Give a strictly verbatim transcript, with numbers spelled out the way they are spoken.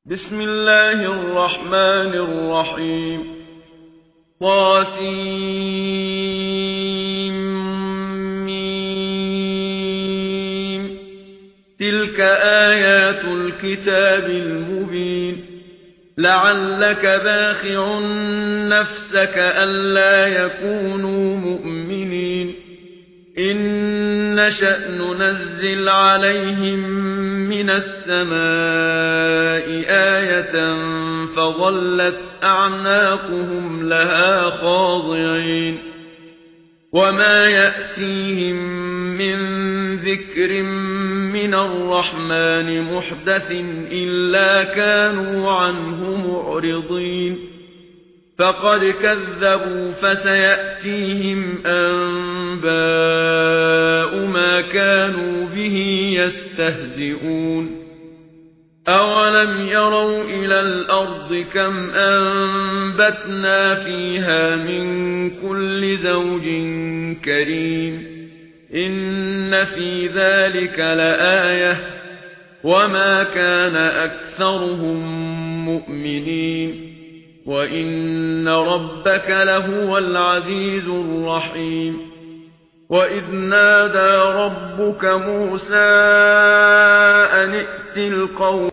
بسم الله الرحمن الرحيم طاسيم تلك آيات الكتاب المبين لعلك باخع نفسك ألا يكونوا مؤمنين إن نشأ ننزل عليهم من السماء آية فظلت أعناقهم لها خاضعين وما يأتيهم من ذكر من الرحمن محدث إلا كانوا عنه معرضين فقد كذبوا فسيأتيهم أنباء ما كانوا به يستهزئون أولم يروا إلى الأرض كم أنبتنا فيها من كل زوج كريم إن في ذلك لآية وما كان أكثرهم مؤمنين وَإِنَّ رَبَّكَ لَهُوَ الْعَزِيزُ الرَّحِيمُ وَإِذْ نَادَى رَبُّكَ مُوسَىٰ أَنِ ائْتِ الْقَوْمَ